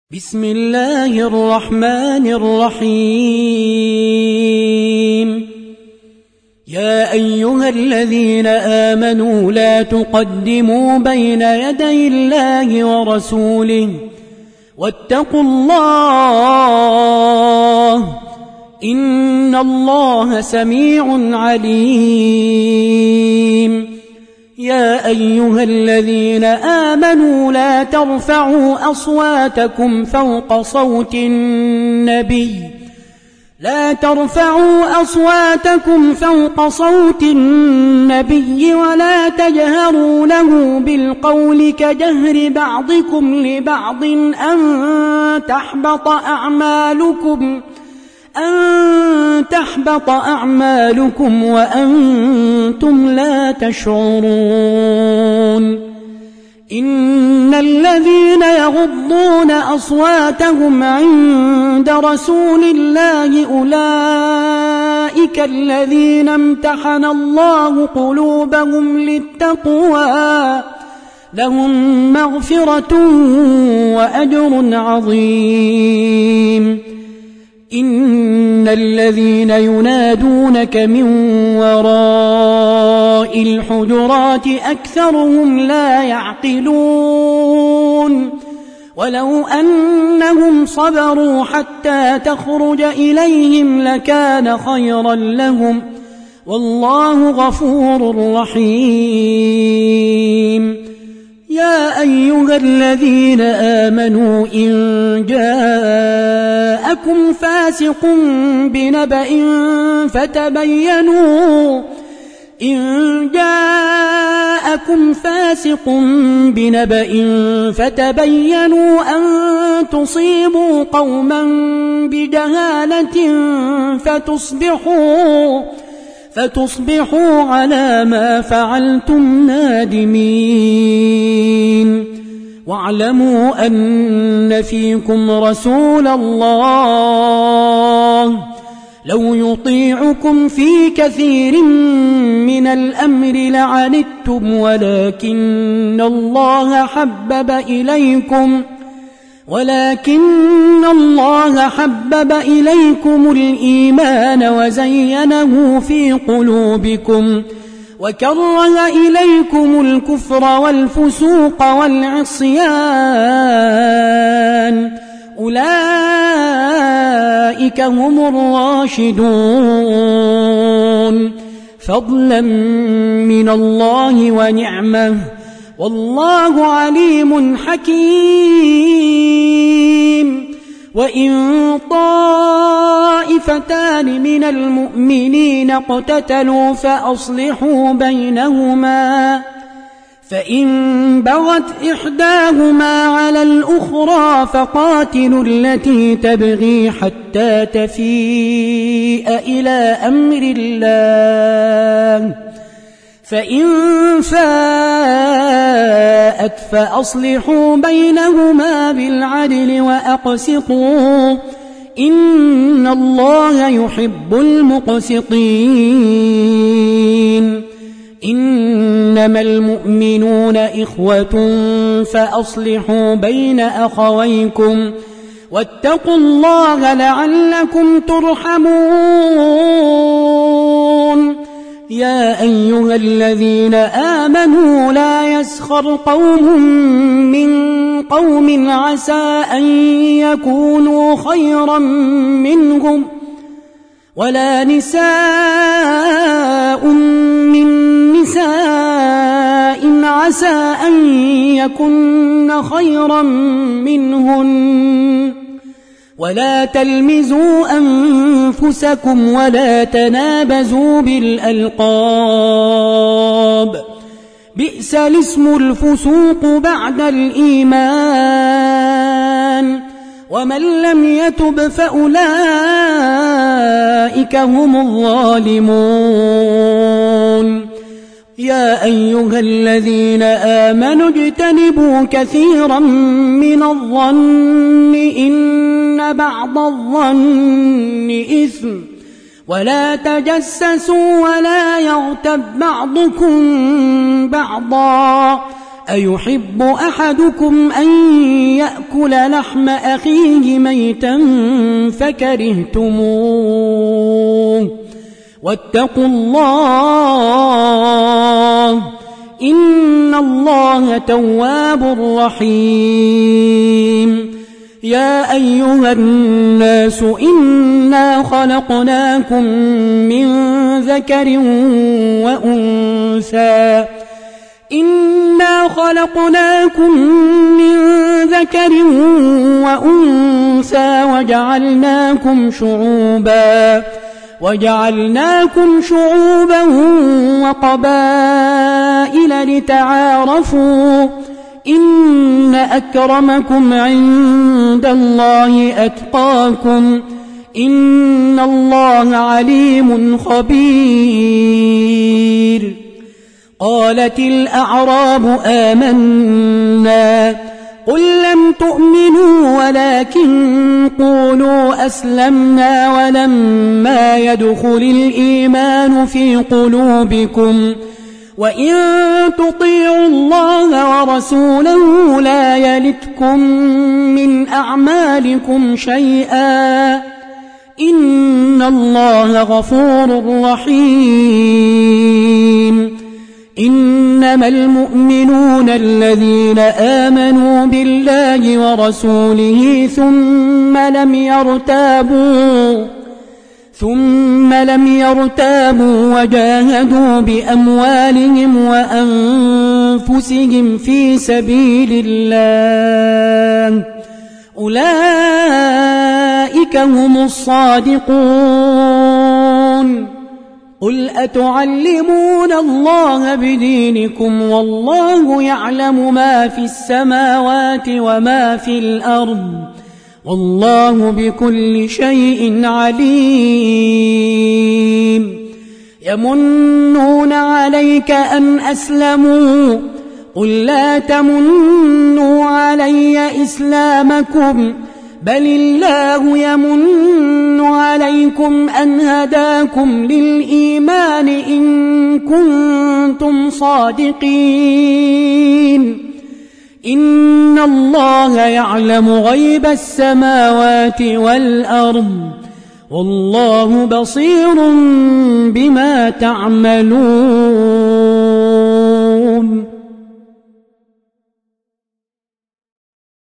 بسم الله الرحمن الرحيم. يا أيها الذين آمنوا لا تقدموا بين يدي الله ورسوله واتقوا الله إن الله سميع عليم. يا أيها الذين آمنوا لا ترفعوا أصواتكم فوق صوت النبي ولا تجهروا له بالقول كجهر بعضكم لبعض أن تحبط أعمالكم وأنتم لا تشعرون. إن الذين يغضون أصواتهم عند رسول الله أولئك الذين امتحن الله قلوبهم للتقوى لهم مغفرة وأجر عظيم. إن الذين ينادونك من وراء الحجرات أكثرهم لا يعقلون. ولو أنهم صبروا حتى تخرج إليهم لكان خيرا لهم والله غفور رحيم. يا أيها الذين آمنوا إن جاءكم فاسق بنبأ فتبينوا أن تصيبوا قوما بجهالة فتصبحوا على ما فعلتم نادمين. واعلموا أن فيكم رسول الله لو يطيعكم في كثير من الأمر لعنتم ولكن الله حبب إليكم الإيمان وزينه في قلوبكم وكره إليكم الكفر والفسوق والعصيان أولئك هم الراشدون فضلا من الله ونعمه والله عليم حكيم. وإن طائفتان من المؤمنين اقتتلوا فأصلحوا بينهما فإن بغت إحداهما على الأخرى فقاتلوا التي تبغي حتى تفيء إلى أمر الله فإن فاءت فأصلحوا بينهما بالعدل وأقسطوا إن الله يحب المقسطين. إنما المؤمنون إخوة فأصلحوا بين أخويكم واتقوا الله لعلكم ترحمون. يا أيها الذين آمنوا لا يسخر قوم من قوم عسى أن يكونوا خيرا منهم ولا نساء من نساء عسى أن يكن خيرا منهن ولا تلمزوا أنفسكم ولا تنابزوا بالألقاب بئس الاسم الفسوق بعد الإيمان ومن لم يتب فأولئك هم الظالمون. يا أيها الذين آمنوا اجتنبوا كثيرا من الظن إن بعض الظن إثم ولا تجسسوا ولا يغتب بعضكم بعضا أيحب أحدكم أن يأكل لحم أخيه ميتا فكرهتموه واتقوا الله إن الله تواب رحيم يا أيها الناس إنا خلقناكم من ذكر وأنثى وجعلناكم شعوبا وقبائل لتعارفوا إن أكرمكم عند الله أتقاكم إن الله عليم خبير قالت الأعراب آمنا قل لم تؤمنوا ولكن قولوا أسلمنا ولما يدخل الإيمان في قلوبكم وإن تطيعوا الله ورسوله لا يلتكم من أعمالكم شيئا إن الله غفور رحيم إنما المؤمنون الذين آمنوا بالله ورسوله ثم لم يرتابوا وجاهدوا بأموالهم وأنفسهم في سبيل الله أولئك هم الصادقون قل أتعلمون الله بدينكم والله يعلم ما في السماوات وما في الأرض والله بكل شيء عليم يمنون عليك أن أسلموا قل لا تمنوا علي إسلامكم بل الله يمن عليكم أن هداكم للإيمان إن كنتم صادقين إن الله يعلم غيب السماوات والأرض والله بصير بما تعملون